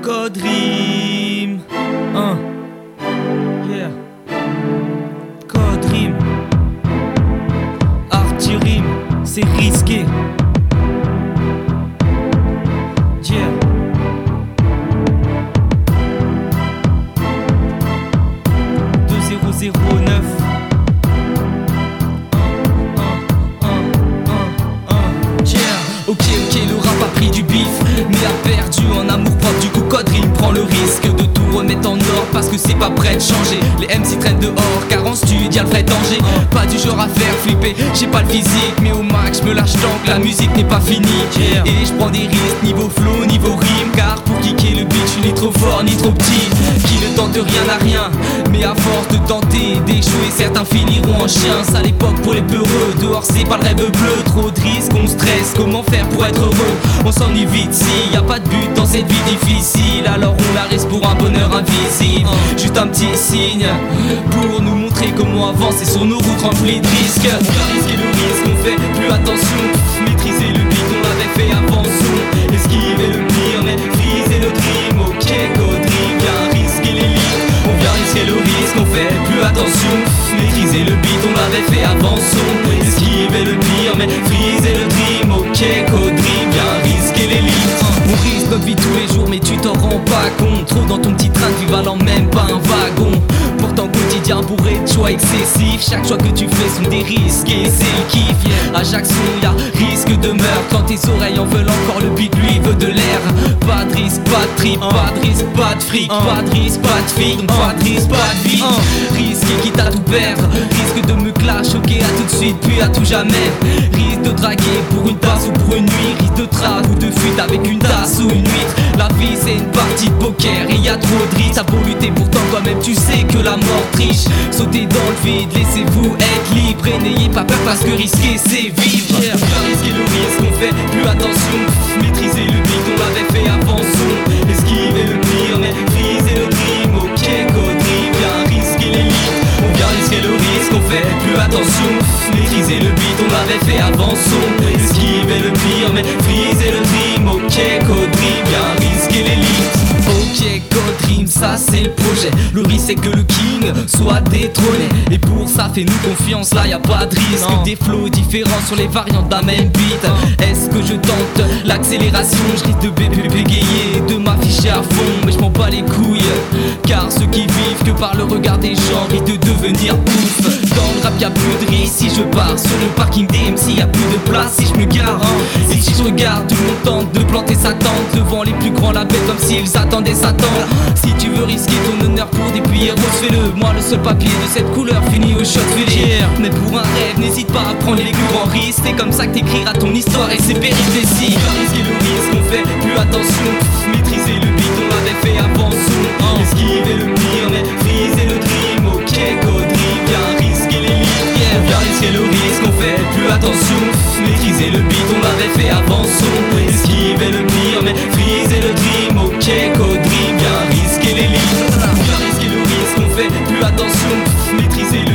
Code Rime. Yeah. Code Rime. Arty rime, c'est risqué. Yeah. Ok, le rap a pris du bif, mais a perdu en amour propre. Du coup, Code Rime prend le risque de tout remettre en ordre, parce que c'est pas prêt de changer. Les MC traînent dehors, car en studio y'a le vrai danger. Pas du genre à faire flipper, j'ai pas le physique, mais au max je me lâche tant que la musique n'est pas finie. Et je prends des risques niveau flow, niveau rime, car pour kicker le beat je suis ni trop fort ni trop petit. Qui ne tente rien n'a rien, mais à force de tenter d'échouer, certains finiront en chien. Ça à l'époque pour les peureux, dehors c'est pas le rêve bleu. Trop de risques, on stresse, comment faire pour être heureux? On s'ennuie vite si y a pas de but dans cette vie difficile, alors on la reste pour un bonheur invisible. Juste un petit signe pour nous montrer comment avancer sur nos routes remplies de risques. On va risquer le risque, on fait plus attention. Maîtriser le beat, on l'avait fait avant son. Esquiver le pire, mais friser le dream. Ok, Code Rime, viens risquer les lignes. On vient risquer le risque, on fait plus attention. Maîtriser le beat, on l'avait fait avant son. Esquiver le pire, mais friser le dream. Ok, Code Rime, viens risquer les lignes. On risque notre vie tous les jours, mais tu t'en rends pas compte. Trop dans ton petit train de vie valant même pas un wagon. Pourtant quotidien bourré de choix excessifs. Chaque choix que tu fais sont des risques et c'est le kiff. À chaque son y'a risque de meurtre. Quand tes oreilles en veulent encore, le beat lui veut de l'air. Pas de risque, pas de trip, pas de risque, pas de fric. Pas de risque, pas de fille, pas de risque, pas de vie. Risque quitte à tout perdre. Risque de me clash, ok à tout de suite puis à tout jamais. Risque de draguer pour une passe ou pour une nuit. Risque de traque ou de fuite avec une tasse ou une huître. La vie c'est une partie de poker et y a trop de risques. Ça vaut lutter pourtant toi-même tu sais que la mort triche. Sautez dans le vide, laissez-vous être libre. Et n'ayez pas peur parce que risquer c'est vivre. On va risquer le risque, on fait plus attention. Maîtriser le beat, on l'avait fait avant son. Esquiver le pire, mais friser le dream. Ok, Code Rime, viens risquer les lignes. On vient risquer le risque, on fait plus attention. Maîtriser le beat, on l'avait fait avant son. Esquiver le pire, mais friser le dream. Ok, Code Rime, viens risquer les lignes. Ok, Code Rime, ça c'est le projet. Le risque c'est que le king soit détrôné. Et pour ça fais-nous confiance, là y'a pas de risque. Des flows différents sur les variantes d'un même beat. Est-ce que je tente l'accélération? Je risque de bégayer, de m'afficher à fond. Mais je m'en bats les couilles, car ceux qui vivent que par le regard des gens risquent de devenir ouf. Dans le rap y'a plus de risque. Si je pars sur le parking DMC y'a plus de place si je me gare. Et si je regarde, tout le monde tente de planter sa tente devant les plus grands labels comme si ils attendaient Satan. Si tu veux risquer ton honneur pour des prix héros, fais-le. Moi le seul papier de cette couleur finit au shot filet. Mais pour un rêve, n'hésite pas à prendre les plus grands risques. C'est comme ça que t'écriras ton histoire et ses péripéties. On va risquer le risque, on fait plus attention. Maîtriser le beat, on l'avait fait avant son. Esquiver le pire, mais friser le dream. Ok, Code Rime, viens risquer les lignes. On vient risquer le risque, on fait plus attention. Maîtriser le beat, on l'avait fait avant son. Esquiver le pire, mais friser le dream. Ok, Code Rime, viens risquer les lignes. On vient risquer le risque, on fait plus attention. Maîtriser